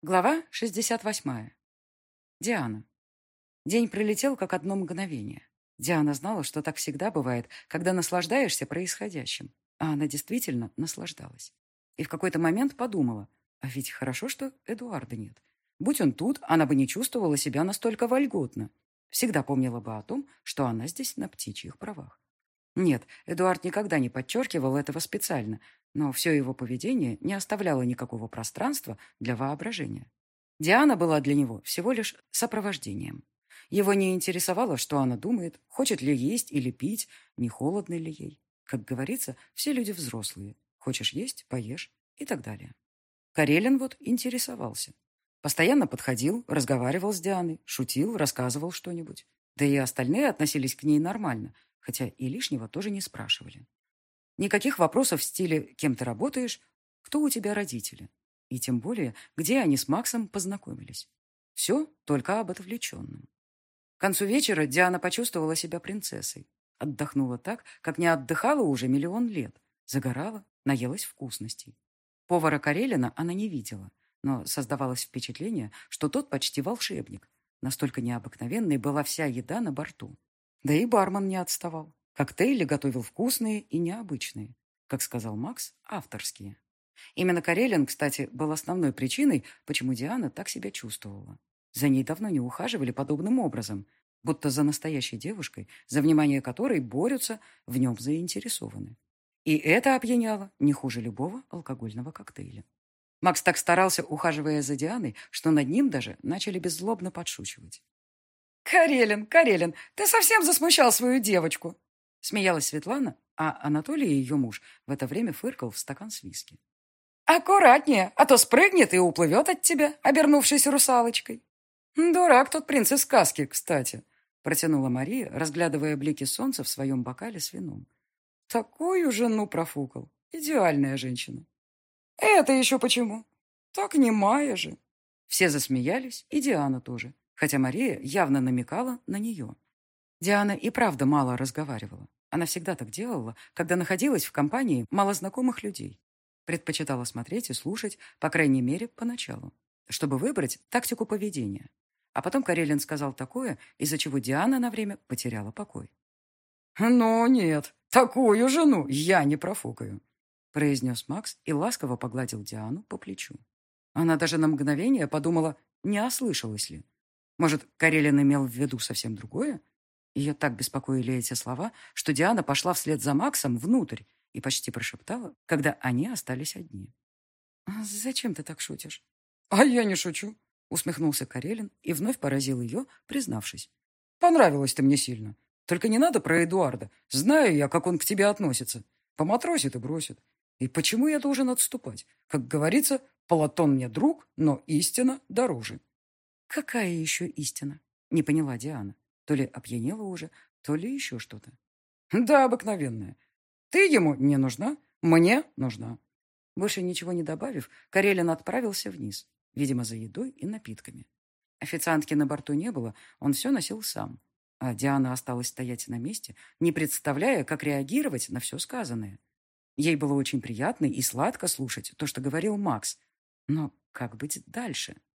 Глава 68. Диана. День пролетел как одно мгновение. Диана знала, что так всегда бывает, когда наслаждаешься происходящим. А она действительно наслаждалась. И в какой-то момент подумала, а ведь хорошо, что Эдуарда нет. Будь он тут, она бы не чувствовала себя настолько вольготно. Всегда помнила бы о том, что она здесь на птичьих правах. Нет, Эдуард никогда не подчеркивал этого специально, но все его поведение не оставляло никакого пространства для воображения. Диана была для него всего лишь сопровождением. Его не интересовало, что она думает, хочет ли есть или пить, не холодно ли ей. Как говорится, все люди взрослые. Хочешь есть — поешь и так далее. Карелин вот интересовался. Постоянно подходил, разговаривал с Дианой, шутил, рассказывал что-нибудь. Да и остальные относились к ней нормально, хотя и лишнего тоже не спрашивали. Никаких вопросов в стиле «кем ты работаешь?», «кто у тебя родители?», и тем более, где они с Максом познакомились. Все только об отвлеченном. К концу вечера Диана почувствовала себя принцессой. Отдохнула так, как не отдыхала уже миллион лет. Загорала, наелась вкусностей. Повара Карелина она не видела, но создавалось впечатление, что тот почти волшебник. Настолько необыкновенной была вся еда на борту. Да и бармен не отставал. Коктейли готовил вкусные и необычные. Как сказал Макс, авторские. Именно Карелин, кстати, был основной причиной, почему Диана так себя чувствовала. За ней давно не ухаживали подобным образом, будто за настоящей девушкой, за внимание которой борются, в нем заинтересованы. И это опьяняло не хуже любого алкогольного коктейля. Макс так старался, ухаживая за Дианой, что над ним даже начали беззлобно подшучивать. «Карелин, Карелин, ты совсем засмущал свою девочку!» Смеялась Светлана, а Анатолий, ее муж, в это время фыркал в стакан с виски. «Аккуратнее, а то спрыгнет и уплывет от тебя, обернувшись русалочкой». «Дурак тот принц из сказки, кстати», — протянула Мария, разглядывая блики солнца в своем бокале с вином. «Такую жену профукал. Идеальная женщина». «Это еще почему? Так не Майя же». Все засмеялись, и Диана тоже, хотя Мария явно намекала на нее. Диана и правда мало разговаривала. Она всегда так делала, когда находилась в компании малознакомых людей. Предпочитала смотреть и слушать, по крайней мере, поначалу, чтобы выбрать тактику поведения. А потом Карелин сказал такое, из-за чего Диана на время потеряла покой. «Ну нет, такую жену я не профукаю», произнес Макс и ласково погладил Диану по плечу. Она даже на мгновение подумала, не ослышалась ли. Может, Карелин имел в виду совсем другое? Ее так беспокоили эти слова, что Диана пошла вслед за Максом внутрь и почти прошептала, когда они остались одни. «Зачем ты так шутишь?» «А я не шучу», — усмехнулся Карелин и вновь поразил ее, признавшись. «Понравилась ты мне сильно. Только не надо про Эдуарда. Знаю я, как он к тебе относится. Поматросит и бросит. И почему я должен отступать? Как говорится, Платон мне друг, но истина дороже». «Какая еще истина?» — не поняла Диана. То ли опьянела уже, то ли еще что-то. «Да, обыкновенная. Ты ему не нужна, мне нужна». Больше ничего не добавив, Карелин отправился вниз, видимо, за едой и напитками. Официантки на борту не было, он все носил сам. А Диана осталась стоять на месте, не представляя, как реагировать на все сказанное. Ей было очень приятно и сладко слушать то, что говорил Макс. Но как быть дальше?